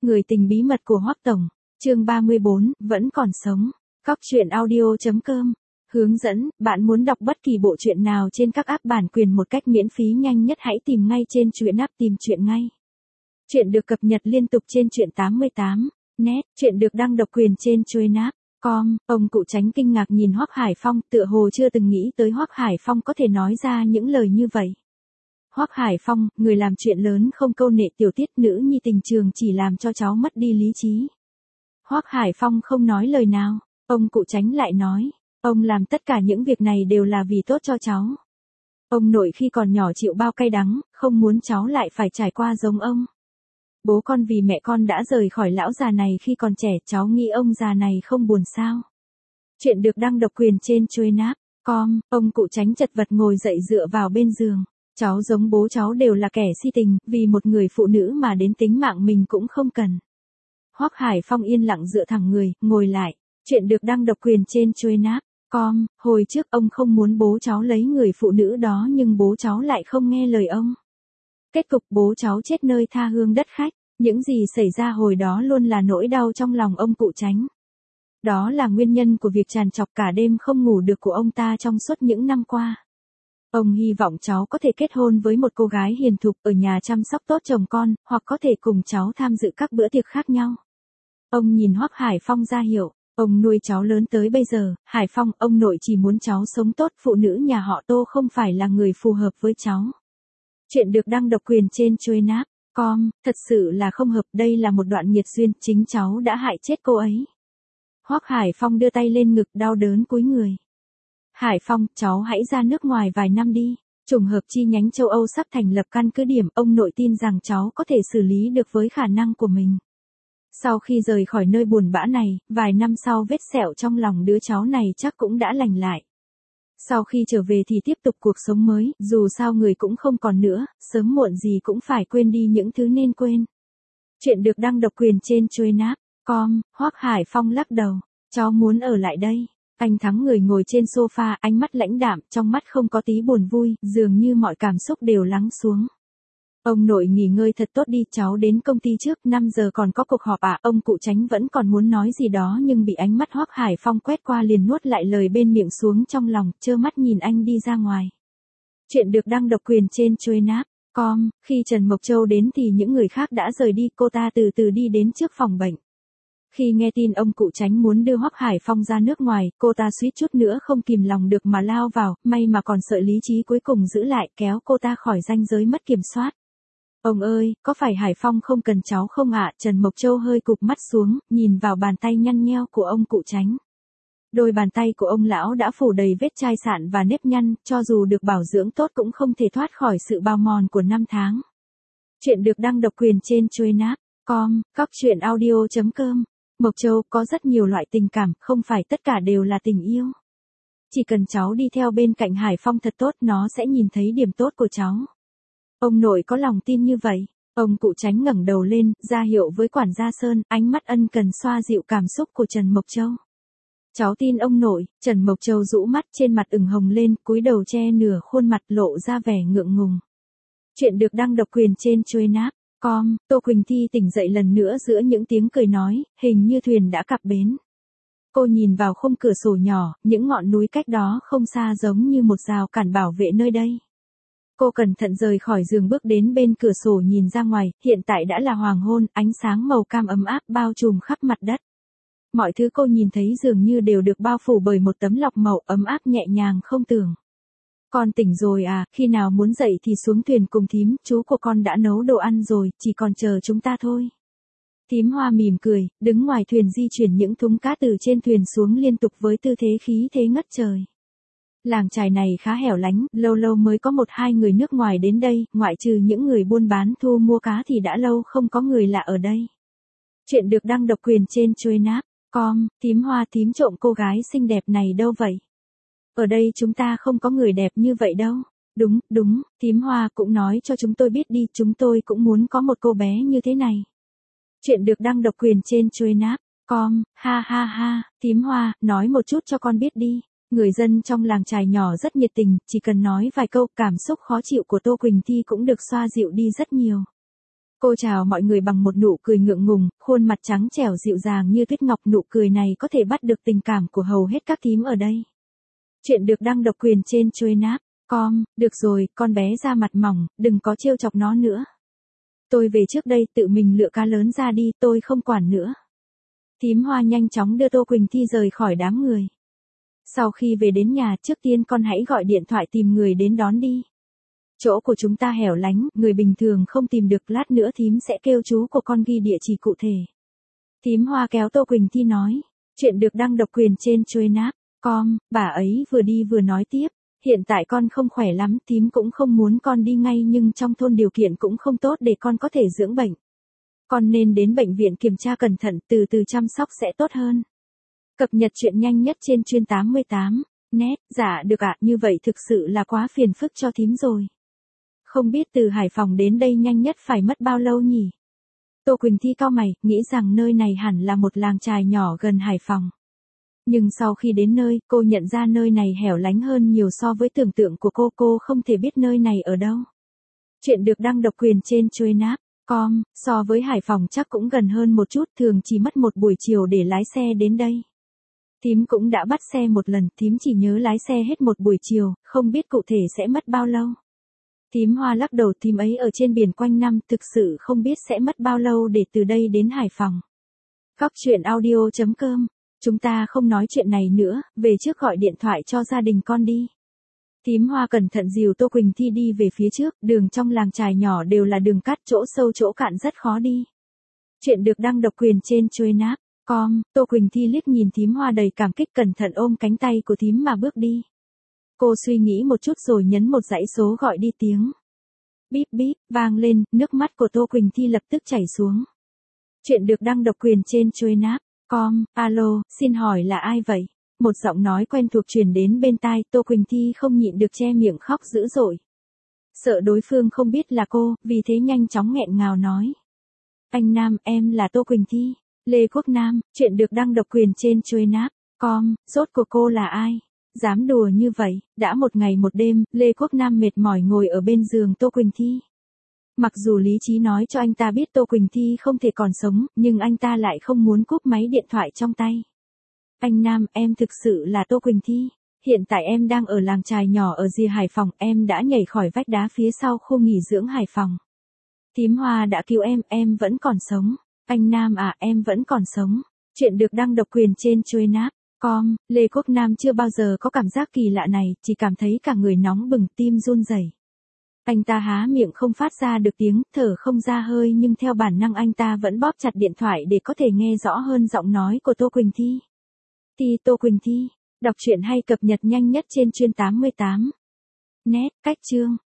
Người tình bí mật của Hoắc Tổng, chương 34, vẫn còn sống. Cóc truyện audio.com. Hướng dẫn, bạn muốn đọc bất kỳ bộ truyện nào trên các app bản quyền một cách miễn phí nhanh nhất hãy tìm ngay trên truyện app tìm truyện ngay. Truyện được cập nhật liên tục trên truyện 88net, truyện được đăng độc quyền trên truyện.com. Ông cụ Tránh kinh ngạc nhìn Hoắc Hải Phong, tựa hồ chưa từng nghĩ tới Hoắc Hải Phong có thể nói ra những lời như vậy. Hoắc Hải Phong, người làm chuyện lớn không câu nệ tiểu tiết, nữ nhi tình trường chỉ làm cho cháu mất đi lý trí. Hoắc Hải Phong không nói lời nào, ông cụ Tránh lại nói, ông làm tất cả những việc này đều là vì tốt cho cháu. Ông nội khi còn nhỏ chịu bao cay đắng, không muốn cháu lại phải trải qua giống ông. Bố con vì mẹ con đã rời khỏi lão già này khi còn trẻ, cháu nghĩ ông già này không buồn sao? Chuyện được đăng độc quyền trên truyện.com. Ông cụ Tránh chật vật ngồi dậy dựa vào bên giường. Cháu giống bố cháu đều là kẻ si tình, vì một người phụ nữ mà đến tính mạng mình cũng không cần. Hoắc Hải Phong yên lặng dựa thẳng người, ngồi lại. Chuyện được đăng độc quyền trên truyện.com. Hồi trước ông không muốn bố cháu lấy người phụ nữ đó nhưng bố cháu lại không nghe lời ông. Kết cục bố cháu chết nơi tha hương đất khách. Những gì xảy ra hồi đó luôn là nỗi đau trong lòng ông cụ Tránh. Đó là nguyên nhân của việc trằn trọc cả đêm không ngủ được của ông ta trong suốt những năm qua. Ông hy vọng cháu có thể kết hôn với một cô gái hiền thục ở nhà chăm sóc tốt chồng con, hoặc có thể cùng cháu tham dự các bữa tiệc khác nhau. Ông nhìn Hoắc Hải Phong ra hiệu, ông nuôi cháu lớn tới bây giờ, Hải Phong, ông nội chỉ muốn cháu sống tốt, phụ nữ nhà họ Tô không phải là người phù hợp với cháu. Chuyện được đăng độc quyền trên truyện.com, thật sự là không hợp, đây là một đoạn nghiệt duyên, chính cháu đã hại chết cô ấy. Hoắc Hải Phong đưa tay lên ngực đau đớn cúi người. Hải Phong, cháu hãy ra nước ngoài vài năm đi. Trùng hợp chi nhánh châu Âu sắp thành lập căn cứ điểm, ông nội tin rằng cháu có thể xử lý được với khả năng của mình. Sau khi rời khỏi nơi buồn bã này, vài năm sau vết sẹo trong lòng đứa cháu này chắc cũng đã lành lại. Sau khi trở về thì tiếp tục cuộc sống mới, dù sao người cũng không còn nữa, sớm muộn gì cũng phải quên đi những thứ nên quên. Chuyện được đăng độc quyền trên truyện.com. Hoắc Hải Phong lắc đầu, cháu muốn ở lại đây. Anh Thắng người ngồi trên sofa, ánh mắt lãnh đạm, trong mắt không có tí buồn vui, dường như mọi cảm xúc đều lắng xuống. Ông nội nghỉ ngơi thật tốt đi, cháu đến công ty trước, 5 giờ còn có cuộc họp à? Ông cụ Tránh vẫn còn muốn nói gì đó nhưng bị ánh mắt Hoắc Hải Phong quét qua liền nuốt lại lời bên miệng xuống trong lòng, trơ mắt nhìn anh đi ra ngoài. Chuyện được đăng độc quyền trên truyện.com. Khi Trần Mộc Châu đến thì những người khác đã rời đi, cô ta từ từ đi đến trước phòng bệnh. Khi nghe tin ông cụ Tránh muốn đưa Hoắc Hải Phong ra nước ngoài, cô ta suýt chút nữa không kìm lòng được mà lao vào, may mà còn sợi lý trí cuối cùng giữ lại, kéo cô ta khỏi ranh giới mất kiểm soát. Ông ơi, có phải Hải Phong không cần cháu không ạ? Trần Mộc Châu hơi cụp mắt xuống, nhìn vào bàn tay nhăn nheo của ông cụ Tránh. Đôi bàn tay của ông lão đã phủ đầy vết chai sạn và nếp nhăn, cho dù được bảo dưỡng tốt cũng không thể thoát khỏi sự bào mòn của năm tháng. Chuyện được đăng độc quyền trên truyện.com. Cóc truyện audio.com. Mộc Châu, có rất nhiều loại tình cảm, không phải tất cả đều là tình yêu. Chỉ cần cháu đi theo bên cạnh Hải Phong thật tốt, nó sẽ nhìn thấy điểm tốt của cháu. Ông nội có lòng tin như vậy. Ông cụ Tránh ngẩng đầu lên, ra hiệu với quản gia Sơn, ánh mắt ân cần xoa dịu cảm xúc của Trần Mộc Châu. Cháu tin ông nội. Trần Mộc Châu rũ mắt, trên mặt ửng hồng lên, cúi đầu che nửa khuôn mặt, lộ ra vẻ ngượng ngùng. Chuyện được đăng độc quyền trên truyện.com. Tô Quỳnh Thi tỉnh dậy lần nữa giữa những tiếng cười nói, hình như thuyền đã cập bến. Cô nhìn vào khung cửa sổ nhỏ, những ngọn núi cách đó không xa giống như một rào cản bảo vệ nơi đây. Cô cẩn thận rời khỏi giường bước đến bên cửa sổ nhìn ra ngoài, hiện tại đã là hoàng hôn, ánh sáng màu cam ấm áp bao trùm khắp mặt đất. Mọi thứ cô nhìn thấy dường như đều được bao phủ bởi một tấm lọc màu ấm áp nhẹ nhàng không tưởng. Con tỉnh rồi à, khi nào muốn dậy thì xuống thuyền cùng thím, chú của con đã nấu đồ ăn rồi, chỉ còn chờ chúng ta thôi. Thím Hoa mỉm cười, đứng ngoài thuyền di chuyển những thúng cá từ trên thuyền xuống liên tục với tư thế khí thế ngất trời. Làng chài này khá hẻo lánh, lâu lâu mới có 1-2 người nước ngoài đến đây, ngoại trừ những người buôn bán thu mua cá thì đã lâu không có người lạ ở đây. Chuyện được đăng độc quyền trên truyện.com. Thím Hoa, thím trộm cô gái xinh đẹp này đâu vậy? Ở đây chúng ta không có người đẹp như vậy đâu. Đúng, thím Hoa cũng nói cho chúng tôi biết đi, chúng tôi cũng muốn có một cô bé như thế này. Chuyện được đăng độc quyền trên truyện.com. Ha, thím Hoa, nói một chút cho con biết đi. Người dân trong làng chài nhỏ rất nhiệt tình, chỉ cần nói vài câu, cảm xúc khó chịu của Tô Quỳnh Thi cũng được xoa dịu đi rất nhiều. Cô chào mọi người bằng một nụ cười ngượng ngùng, khuôn mặt trắng trẻo dịu dàng như tuyết ngọc. Nụ cười này có thể bắt được tình cảm của hầu hết các thím ở đây. Chuyện được đăng độc quyền trên Choice.com. Được rồi, con bé da mặt mỏng, đừng có trêu chọc nó nữa. Tôi về trước đây, tự mình lựa cá lớn ra đi, tôi không quản nữa. Thím Hoa nhanh chóng đưa Tô Quỳnh Thi rời khỏi đám người. Sau khi về đến nhà, trước tiên con hãy gọi điện thoại tìm người đến đón đi. Chỗ của chúng ta hẻo lánh, người bình thường không tìm được, lát nữa thím sẽ kêu chú của con ghi địa chỉ cụ thể. Thím Hoa kéo Tô Quỳnh Thi nói. Chuyện được đăng độc quyền trên Choice.com. Bà ấy vừa đi vừa nói tiếp. Hiện tại con không khỏe lắm, thím cũng không muốn con đi ngay, nhưng trong thôn điều kiện cũng không tốt để con có thể dưỡng bệnh. Con nên đến bệnh viện kiểm tra cẩn thận, từ từ chăm sóc sẽ tốt hơn. Cập nhật chuyện nhanh nhất trên Chuyên 88. Net. Dạ được ạ, như vậy thực sự là quá phiền phức cho thím rồi. Không biết từ Hải Phòng đến đây nhanh nhất phải mất bao lâu nhỉ? Tô Quỳnh Thi cau mày, nghĩ rằng nơi này hẳn là một làng chài nhỏ gần Hải Phòng. Nhưng sau khi đến nơi, cô nhận ra nơi này hẻo lánh hơn nhiều so với tưởng tượng của cô không thể biết nơi này ở đâu. Chuyện được đăng độc quyền trên Choice.com. So với Hải Phòng chắc cũng gần hơn một chút, thường chỉ mất một buổi chiều để lái xe đến đây. Thím cũng đã bắt xe một lần, thím chỉ nhớ lái xe hết một buổi chiều, không biết cụ thể sẽ mất bao lâu. Thím Hoa lắc đầu, thím ấy ở trên biển quanh năm, thực sự không biết sẽ mất bao lâu để từ đây đến Hải Phòng. Góc truyện audio.com. Chúng ta không nói chuyện này nữa, về trước gọi điện thoại cho gia đình con đi. Thím Hoa cẩn thận dìu Tô Quỳnh Thi đi về phía trước, đường trong làng chài nhỏ đều là đường cát, chỗ sâu chỗ cạn rất khó đi. Chuyện được đăng độc quyền trên Choice.com. Tô Quỳnh Thi liếc nhìn thím Hoa đầy cảm kích, cẩn thận ôm cánh tay của thím mà bước đi. Cô suy nghĩ một chút rồi nhấn một dãy số gọi đi, tiếng bíp bíp vang lên, nước mắt của Tô Quỳnh Thi lập tức chảy xuống. Chuyện được đăng độc quyền trên Choice.com. Alo, xin hỏi là ai vậy? Một giọng nói quen thuộc truyền đến bên tai, Tô Quỳnh Thi không nhịn được che miệng khóc dữ dội. Sợ đối phương không biết là cô, vì thế nhanh chóng nghẹn ngào nói. Anh Nam, em là Tô Quỳnh Thi. Lê Quốc Nam. Chuyện được đăng độc quyền trên Choice.com. Rốt của cô là ai? Dám đùa như vậy. Đã một ngày một đêm, Lê Quốc Nam mệt mỏi ngồi ở bên giường Tô Quỳnh Thi. Mặc dù lý trí nói cho anh ta biết Tô Quỳnh Thi không thể còn sống, nhưng anh ta lại không muốn cúp máy điện thoại trong tay. Anh Nam, em thực sự là Tô Quỳnh Thi. Hiện tại em đang ở làng chài nhỏ ở rìa Hải Phòng, em đã nhảy khỏi vách đá phía sau khu nghỉ dưỡng Hải Phòng. Thím Hoa đã cứu em vẫn còn sống. Anh Nam à, em vẫn còn sống. Chuyện được đăng độc quyền trên Choice.com. Lê Quốc Nam chưa bao giờ có cảm giác kỳ lạ này, chỉ cảm thấy cả người nóng bừng, tim run rẩy. Anh ta há miệng không phát ra được tiếng, thở không ra hơi, nhưng theo bản năng anh ta vẫn bóp chặt điện thoại để có thể nghe rõ hơn giọng nói của Tô Quỳnh Thi. Tô Quỳnh Thi. Đọc truyện hay cập nhật nhanh nhất trên Chuyên 88. Net. Cách chương.